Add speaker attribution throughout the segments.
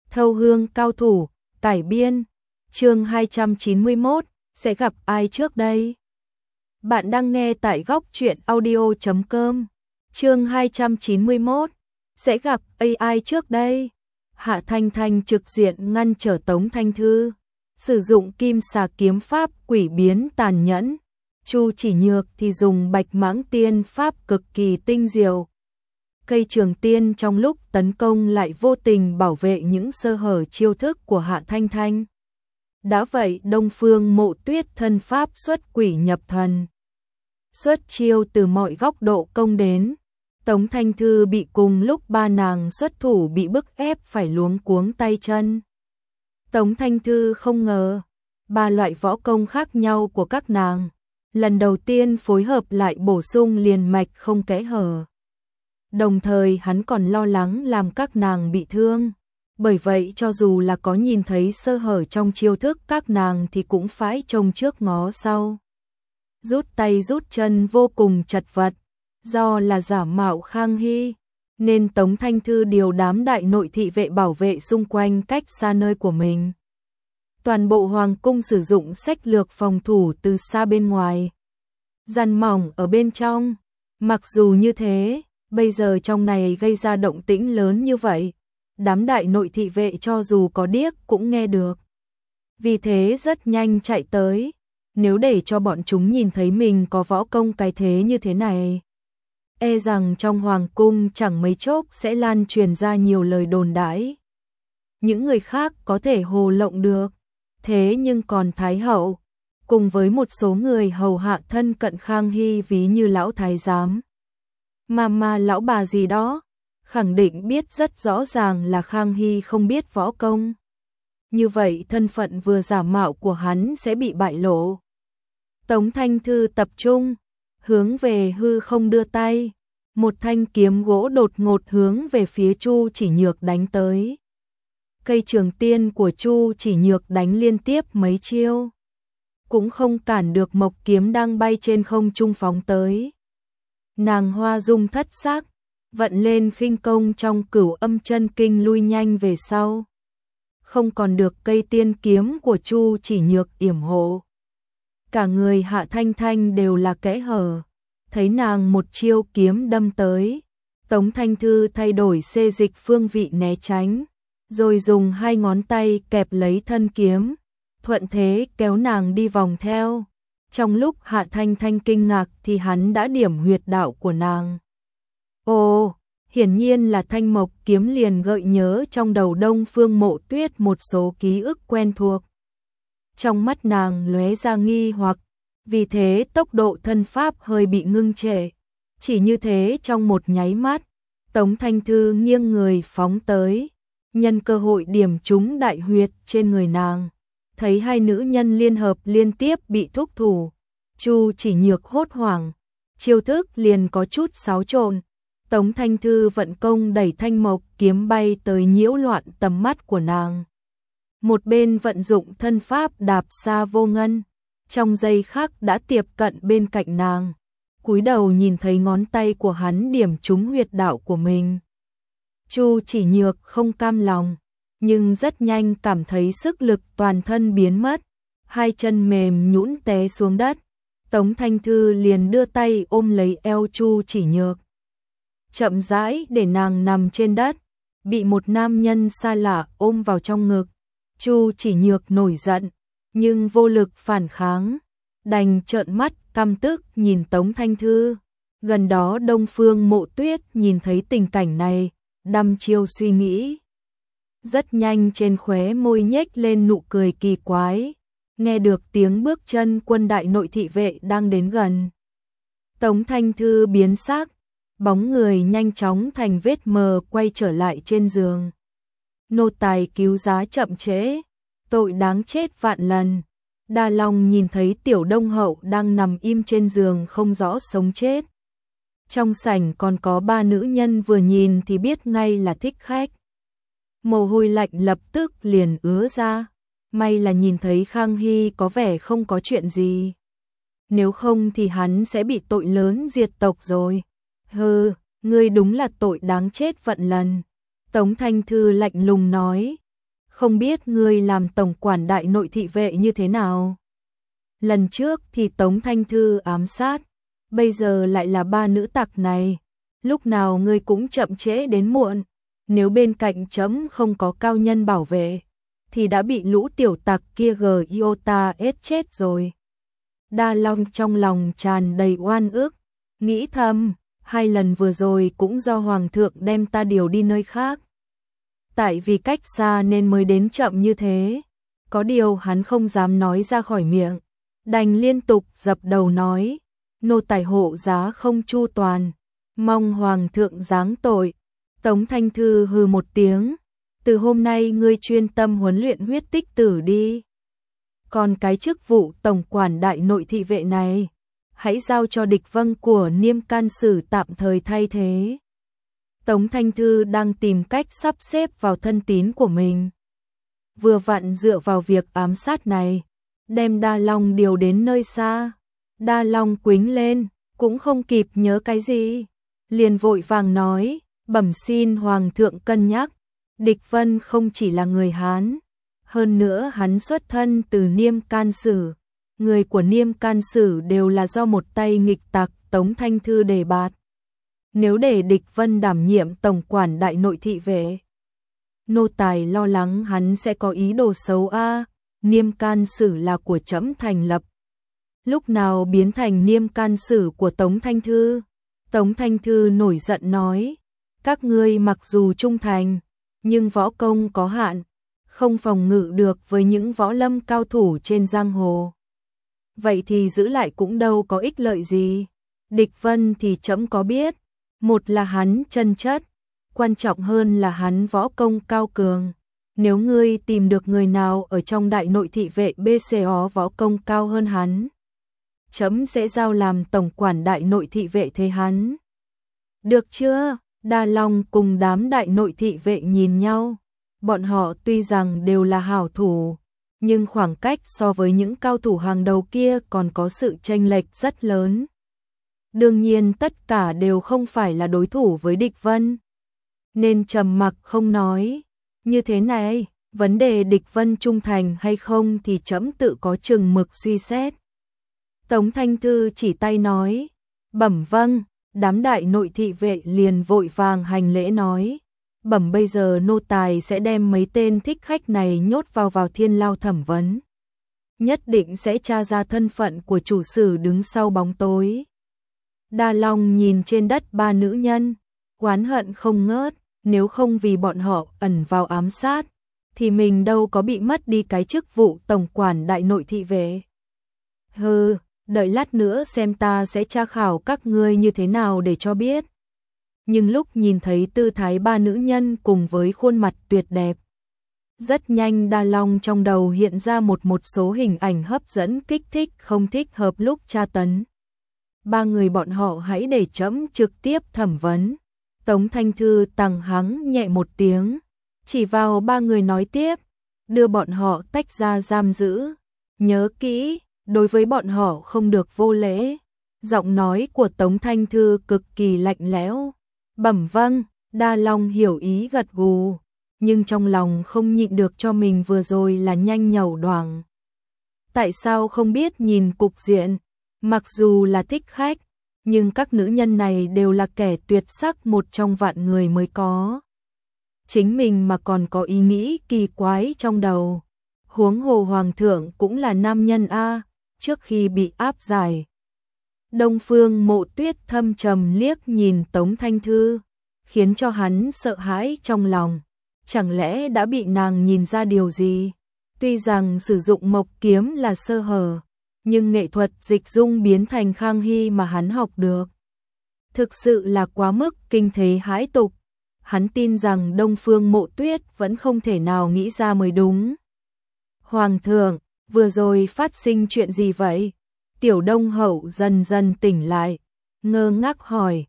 Speaker 1: Thâu hương cao thủ, cải biên, chương 291, sẽ gặp ai trước đây? Bạn đang nghe tại góc truyện audio.com, chương 291, sẽ gặp AI trước đây. Hạ Thanh Thanh trực diện ngăn trở Tống Thanh Thư, sử dụng kim xà kiếm pháp quỷ biến tàn nhẫn. Chu Chỉ Nhược thì dùng bạch mãng tiên pháp cực kỳ tinh diệu. Cây trường tiên trong lúc tấn công lại vô tình bảo vệ những sơ hở chiêu thức của Hạ Thanh Thanh. Đã vậy Đông Phương Mộ Tuyết thân pháp xuất quỷ nhập thần, xuất chiêu từ mọi góc độ công đến. Tống Thanh Thư bị cùng lúc ba nàng xuất thủ bị bức ép phải luống cuống tay chân. Tống Thanh Thư không ngờ, ba loại võ công khác nhau của các nàng, lần đầu tiên phối hợp lại bổ sung liền mạch không kẽ hở. Đồng thời hắn còn lo lắng làm các nàng bị thương. Bởi vậy cho dù là có nhìn thấy sơ hở trong chiêu thức các nàng thì cũng phải trông trước ngó sau. Rút tay rút chân vô cùng chật vật. Do là giả mạo Khang Hy, nên Tống Thanh Thư điều đám đại nội thị vệ bảo vệ xung quanh cách xa nơi của mình. Toàn bộ hoàng cung sử dụng sách lược phòng thủ từ xa bên ngoài, dàn mỏng ở bên trong. Mặc dù như thế, bây giờ trong này gây ra động tĩnh lớn như vậy, đám đại nội thị vệ cho dù có điếc cũng nghe được. Vì thế rất nhanh chạy tới, nếu để cho bọn chúng nhìn thấy mình có võ công cái thế như thế này, e rằng trong hoàng cung chẳng mấy chốc sẽ lan truyền ra nhiều lời đồn đãi. Những người khác có thể hồ lộng được, thế nhưng còn Thái hậu, cùng với một số người hầu hạ thân cận Khang Hy ví như lão thái giám, mà lão bà gì đó, khẳng định biết rất rõ ràng là Khang Hy không biết võ công. Như vậy thân phận vừa giả mạo của hắn sẽ bị bại lộ. Tống Thanh Thư tập trung, hướng về hư không đưa tay, một thanh kiếm gỗ đột ngột hướng về phía Chu Chỉ Nhược đánh tới. Cây trường tiên của Chu Chỉ Nhược đánh liên tiếp mấy chiêu, cũng không cản được mộc kiếm đang bay trên không trung phóng tới. Nàng hoa dung thất sắc, vận lên khinh công trong Cửu Âm Chân Kinh lui nhanh về sau. Không còn được cây tiên kiếm của Chu Chỉ Nhược yểm hộ. Cả người Hạ Thanh Thanh đều là kẽ hở. Thấy nàng một chiêu kiếm đâm tới, Tống Thanh Thư thay đổi xê dịch phương vị né tránh, rồi dùng hai ngón tay kẹp lấy thân kiếm, thuận thế kéo nàng đi vòng theo. Trong lúc Hạ Thanh Thanh kinh ngạc thì hắn đã điểm huyệt đạo của nàng. Ồ, hiển nhiên là thanh mộc kiếm liền gợi nhớ trong đầu Đông Phương Mộ Tuyết một số ký ức quen thuộc. Trong mắt nàng lóe ra nghi hoặc, vì thế tốc độ thân pháp hơi bị ngưng trệ. Chỉ như thế trong một nháy mắt, Tống Thanh Thư nghiêng người phóng tới, nhân cơ hội điểm trúng đại huyệt trên người nàng. Thấy hai nữ nhân liên hợp liên tiếp bị thúc thủ, Chu Chỉ Nhược hốt hoảng, chiêu thức liền có chút xáo trộn. Tống Thanh Thư vận công đẩy thanh mộc kiếm bay tới nhiễu loạn tầm mắt của nàng. Một bên vận dụng thân pháp đạp xa vô ngân, trong giây khắc đã tiệp cận bên cạnh nàng, cúi đầu nhìn thấy ngón tay của hắn điểm trúng huyệt đạo của mình. Chu Chỉ Nhược không cam lòng, nhưng rất nhanh cảm thấy sức lực toàn thân biến mất, hai chân mềm nhũn té xuống đất. Tống Thanh Thư liền đưa tay ôm lấy eo Chu Chỉ Nhược, chậm rãi để nàng nằm trên đất, bị một nam nhân xa lạ ôm vào trong ngực. Chu Chỉ Nhược nổi giận, nhưng vô lực phản kháng, đành trợn mắt căm tức nhìn Tống Thanh Thư. Gần đó Đông Phương Mộ Tuyết nhìn thấy tình cảnh này, đăm chiêu suy nghĩ. Rất nhanh trên khóe môi nhếch lên nụ cười kỳ quái, nghe được tiếng bước chân quân đại nội thị vệ đang đến gần. Tống Thanh Thư biến sắc, bóng người nhanh chóng thành vết mờ quay trở lại trên giường. Nô tài cứu giá chậm trễ, tội đáng chết vạn lần. Đa Long nhìn thấy Tiểu Đông Hậu đang nằm im trên giường không rõ sống chết. Trong sảnh còn có ba nữ nhân vừa nhìn thì biết ngay là thích khách. Mồ hôi lạnh lập tức liền ứa ra. May là nhìn thấy Khang Hy có vẻ không có chuyện gì. Nếu không thì hắn sẽ bị tội lớn diệt tộc rồi. Hừ, ngươi đúng là tội đáng chết vạn lần. Tống Thanh Thư lạnh lùng nói, không biết ngươi làm tổng quản đại nội thị vệ như thế nào? Lần trước thì Tống Thanh Thư ám sát, bây giờ lại là ba nữ tặc này, lúc nào ngươi cũng chậm trễ đến muộn, nếu bên cạnh trẫm không có cao nhân bảo vệ, thì đã bị lũ tiểu tặc kia giota ết chết rồi. Đa Long trong lòng tràn đầy oan ức, nghĩ thầm, 2 lần vừa rồi cũng do Hoàng thượng đem ta điều đi nơi khác. Tại vì cách xa nên mới đến chậm như thế, có điều hắn không dám nói ra khỏi miệng, đành liên tục dập đầu nói, nô tài hộ giá không chu toàn, mong Hoàng thượng giáng tội. Tống Thanh Thư hừ một tiếng, từ hôm nay ngươi chuyên tâm huấn luyện huyết tích tử đi. Còn cái chức vụ tổng quản đại nội thị vệ này, hãy giao cho Địch Vân của Niêm Can Sử tạm thời thay thế. Tống Thanh Thư đang tìm cách sắp xếp vào thân tín của mình. Vừa vặn dựa vào việc ám sát này, đem Đa Long điều đến nơi xa. Đa Long quĩnh lên, cũng không kịp nhớ cái gì, liền vội vàng nói, bẩm xin Hoàng thượng cân nhắc, Địch Vân không chỉ là người Hán, hơn nữa hắn xuất thân từ Niêm Can Sử, người của Niêm Can Sử đều là do một tay nghịch tặc Tống Thanh Thư đề bạt. Nếu để Địch Vân đảm nhiệm tổng quản đại nội thị vệ, nô tài lo lắng hắn sẽ có ý đồ xấu a. Niêm Can Sử là của trẫm thành lập, lúc nào biến thành Niêm Can Sử của Tống Thanh Thư? Tống Thanh Thư nổi giận nói, các ngươi mặc dù trung thành, nhưng võ công có hạn, không phòng ngự được với những võ lâm cao thủ trên giang hồ. Vậy thì giữ lại cũng đâu có ích lợi gì. Địch Vân thì trẫm có biết, một là hắn chân chất, quan trọng hơn là hắn võ công cao cường. Nếu ngươi tìm được người nào ở trong đại nội thị vệ BCO võ công cao hơn hắn, trẫm sẽ giao làm tổng quản đại nội thị vệ thế hắn. Được chưa? Đa Long cùng đám đại nội thị vệ nhìn nhau, bọn họ tuy rằng đều là hảo thủ, nhưng khoảng cách so với những cao thủ hàng đầu kia còn có sự chênh lệch rất lớn. Đương nhiên tất cả đều không phải là đối thủ với Địch Vân, nên trầm mặc không nói. Như thế này, vấn đề Địch Vân trung thành hay không thì trẫm tự có chừng mực suy xét. Tống Thanh Thư chỉ tay nói, bẩm vâng. Đám đại nội thị vệ liền vội vàng hành lễ nói, bẩm bây giờ nô tài sẽ đem mấy tên thích khách này nhốt vào thiên lao thẩm vấn. Nhất định sẽ tra ra thân phận của chủ sử đứng sau bóng tối. Đa Long nhìn trên đất ba nữ nhân, oán hận không ngớt, nếu không vì bọn họ ẩn vào ám sát, thì mình đâu có bị mất đi cái chức vụ tổng quản đại nội thị vệ. Hừ, đợi lát nữa xem ta sẽ tra khảo các ngươi như thế nào để cho biết. Nhưng lúc nhìn thấy tư thái ba nữ nhân cùng với khuôn mặt tuyệt đẹp, rất nhanh Đa Long trong đầu hiện ra một số hình ảnh hấp dẫn kích thích không thích hợp lúc tra tấn. Ba người bọn họ hãy để trẫm trực tiếp thẩm vấn. Tống Thanh Thư tằng hắng nhẹ một tiếng, chỉ vào ba người nói tiếp, đưa bọn họ tách ra giam giữ. Nhớ kỹ, đối với bọn họ không được vô lễ. Giọng nói của Tống Thanh Thư cực kỳ lạnh lẽo. Bẩm vâng, Đa Long hiểu ý gật gù, nhưng trong lòng không nhịn được cho mình vừa rồi là nhanh nhẩu đoảng. Tại sao không biết nhìn cục diện, mặc dù là thích khách, nhưng các nữ nhân này đều là kẻ tuyệt sắc một trong vạn người mới có. Chính mình mà còn có ý nghĩ kỳ quái trong đầu. Huống hồ Hoàng thượng cũng là nam nhân a. Trước khi bị áp giải, Đông Phương Mộ Tuyết thâm trầm liếc nhìn Tống Thanh Thư, khiến cho hắn sợ hãi trong lòng. Chẳng lẽ đã bị nàng nhìn ra điều gì? Tuy rằng sử dụng mộc kiếm là sơ hở, nhưng nghệ thuật dịch dung biến thành Khang Hy mà hắn học được, thực sự là quá mức kinh thế hãi tục. Hắn tin rằng Đông Phương Mộ Tuyết vẫn không thể nào nghĩ ra mới đúng. Hoàng thượng, vừa rồi phát sinh chuyện gì vậy? Tiểu Đông Hậu dần dần tỉnh lại, ngơ ngác hỏi,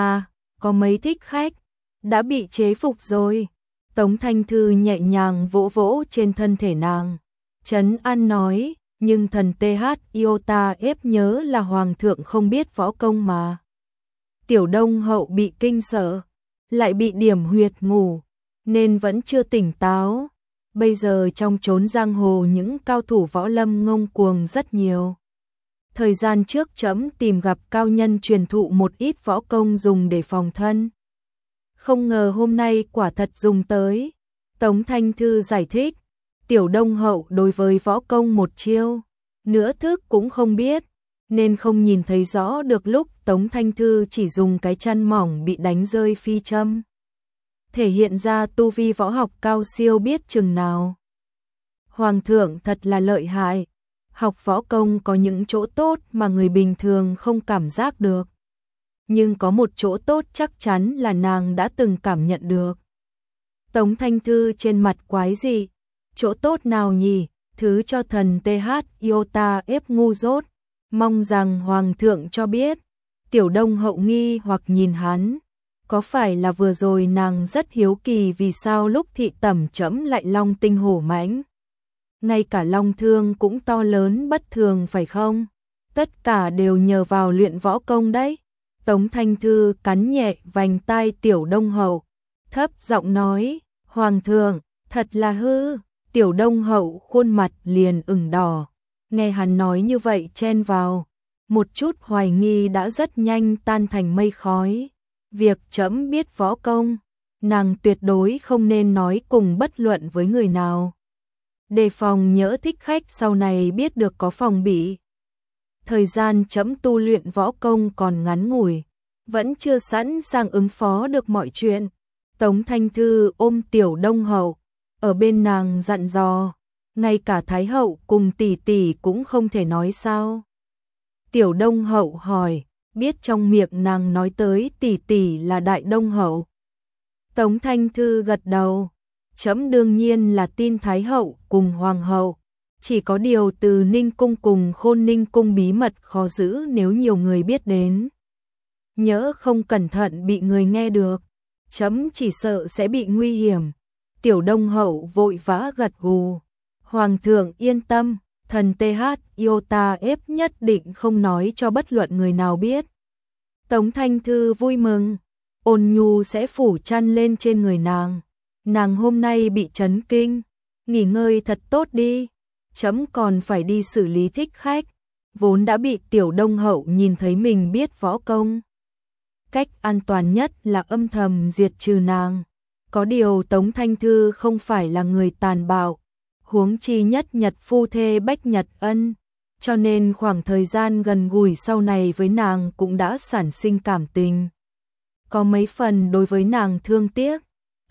Speaker 1: có mấy thích khách, đã bị chế phục rồi. Tống Thanh Thư nhẹ nhàng vỗ vỗ trên thân thể nàng, trấn an nói, nhưng thần TH Iota ép nhớ là Hoàng thượng không biết võ công mà. Tiểu Đông Hậu bị kinh sợ, lại bị điểm huyệt ngủ, nên vẫn chưa tỉnh táo. Bây giờ trong chốn giang hồ những cao thủ võ lâm ngông cuồng rất nhiều. Thời gian trước trẫm tìm gặp cao nhân truyền thụ một ít võ công dùng để phòng thân. Không ngờ hôm nay quả thật dùng tới. Tống Thanh Thư giải thích, Tiểu Đông Hậu đối với võ công một chiêu, nửa thức cũng không biết, nên không nhìn thấy rõ được lúc Tống Thanh Thư chỉ dùng cái chăn mỏng bị đánh rơi phi châm. Thể hiện ra tu vi võ học cao siêu biết chừng nào. Hoàng thượng thật là lợi hại, học võ công có những chỗ tốt mà người bình thường không cảm giác được. Nhưng có một chỗ tốt chắc chắn là nàng đã từng cảm nhận được. Tống Thanh Thư trên mặt quái dị, chỗ tốt nào nhỉ? Thứ cho thần TH Iota ép ngu dốt, mong rằng Hoàng thượng cho biết. Tiểu Đông Hậu nghi hoặc nhìn hắn, có phải là vừa rồi nàng rất hiếu kỳ vì sao lúc thị tẩm trẫm lại long tinh hổ mãnh? Ngay cả long thương cũng to lớn bất thường phải không? Tất cả đều nhờ vào luyện võ công đấy. Tống Thanh Thư cắn nhẹ vành tai Tiểu Đông Hậu, thấp giọng nói, Hoàng thượng, thật là hư. Tiểu Đông Hậu khuôn mặt liền ửng đỏ, nghe hắn nói như vậy chen vào, một chút hoài nghi đã rất nhanh tan thành mây khói. Việc trẫm biết võ công, nàng tuyệt đối không nên nói cùng bất luận với người nào. Đề phòng nhỡ thích khách sau này biết được có phòng bị. Thời gian trẫm tu luyện võ công còn ngắn ngủi, vẫn chưa sẵn sàng ứng phó được mọi chuyện. Tống Thanh Thư ôm Tiểu Đông Hậu, ở bên nàng dặn dò, ngay cả Thái Hậu cùng tỷ tỷ cũng không thể nói sao. Tiểu Đông Hậu hỏi, biết trong miệng nàng nói tới tỷ tỷ là Đại Đông Hậu. Tống Thanh Thư gật đầu, trẫm đương nhiên là tin Thái Hậu cùng Hoàng Hậu, chỉ có điều từ Ninh Cung cùng Khôn Ninh Cung bí mật khó giữ nếu nhiều người biết đến. Nhỡ không cẩn thận bị người nghe được, trẫm chỉ sợ sẽ bị nguy hiểm. Tiểu Đông Hậu vội vã gật gù, Hoàng thượng yên tâm, thần TH Iota ép nhất định không nói cho bất luận người nào biết. Tống Thanh Thư vui mừng, ôn nhu sẽ phủ chăn lên trên người nàng. Nàng hôm nay bị chấn kinh, nghỉ ngơi thật tốt đi, trẫm còn phải đi xử lý thích khách, vốn đã bị Tiểu Đông Hậu nhìn thấy mình biết võ công. Cách an toàn nhất là âm thầm diệt trừ nàng. Có điều Tống Thanh Thư không phải là người tàn bạo, huống chi nhất nhật phu thê Bách Nhật Ân, cho nên khoảng thời gian gần gũi sau này với nàng cũng đã sản sinh cảm tình. Có mấy phần đối với nàng thương tiếc,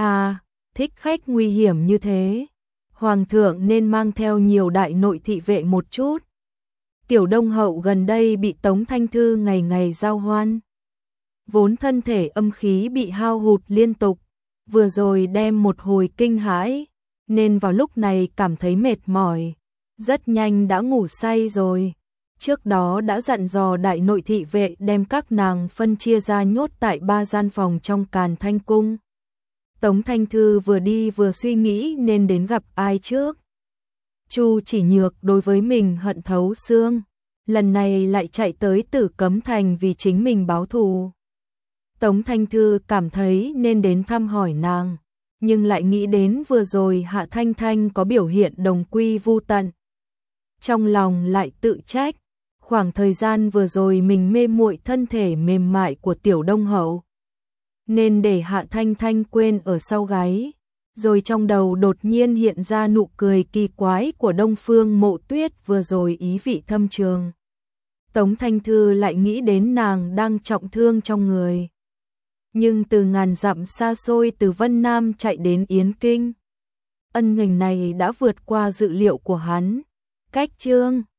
Speaker 1: thích khách nguy hiểm như thế, Hoàng thượng nên mang theo nhiều đại nội thị vệ một chút. Tiểu Đông Hậu gần đây bị Tống Thanh Thư ngày ngày giao hoan, vốn thân thể âm khí bị hao hụt liên tục, vừa rồi đem một hồi kinh hãi, nên vào lúc này cảm thấy mệt mỏi, rất nhanh đã ngủ say rồi. Trước đó đã dặn dò đại nội thị vệ đem các nàng phân chia ra nhốt tại 3 gian phòng trong Càn Thanh Cung. Tống Thanh Thư vừa đi vừa suy nghĩ nên đến gặp ai trước. Chu Chỉ Nhược đối với mình hận thấu xương, lần này lại chạy tới Tử Cấm Thành vì chính mình báo thù. Tống Thanh Thư cảm thấy nên đến thăm hỏi nàng, nhưng lại nghĩ đến vừa rồi Hạ Thanh Thanh có biểu hiện đồng quy vu tận. Trong lòng lại tự trách, khoảng thời gian vừa rồi mình mê muội thân thể mềm mại của Tiểu Đông Hậu, nên để Hạ Thanh Thanh quên ở sau gáy, rồi trong đầu đột nhiên hiện ra nụ cười kỳ quái của Đông Phương Mộ Tuyết vừa rồi ý vị thâm trường. Tống Thanh Thư lại nghĩ đến nàng đang trọng thương trong người. Nhưng từ ngàn dặm xa xôi từ Vân Nam chạy đến Yến Kinh, ân huỳnh này đã vượt qua dự liệu của hắn. Cách chương